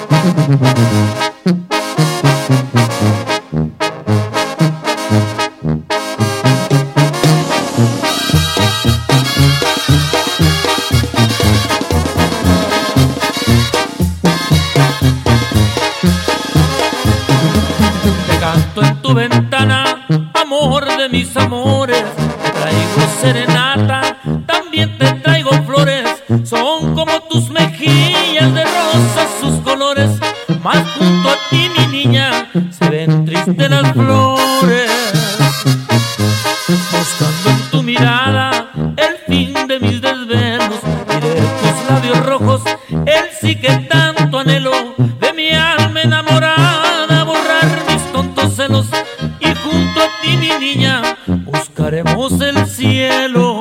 Te canto en tu ventana, amor de mis amores. Te traigo serenata, también te traigo flores. Son como tus mejillas de rosas sus colores. Más junto a ti, mi niña, se ven tristes las flores. Buscando en tu mirada el fin de mis desvelos y de tus labios rojos el sí que tanto anhelo. De mi alma enamorada borrar mis tontos celos y junto a ti, mi niña, buscaremos el cielo.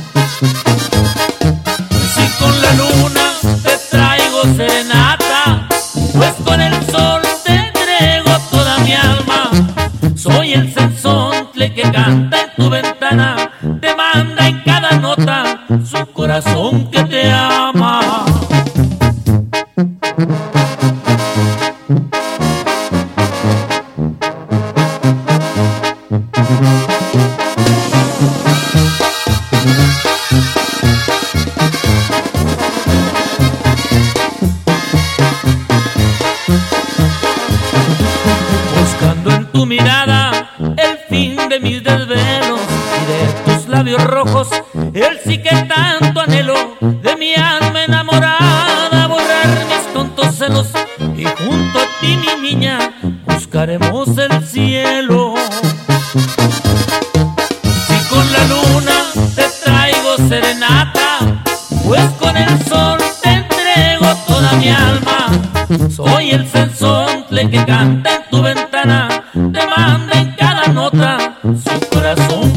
Si con la luna te traigo serenata, pues con el sol te entrego toda mi alma. Soy el sensontle que canta en tu ventana, te manda en cada nota su corazón que te ama. Buscando en tu mirada el fin de mis desvelos y de tus labios rojos el sí que tanto anhelo. De mi alma enamorada borrar mis tontos celos y junto a ti, mi niña, buscaremos el cielo. Si con la luna te traigo serenata, pues con el sol te entrego toda mi alma. Soy el sensontle que canta en tu ventana, te manda en cada nota su corazón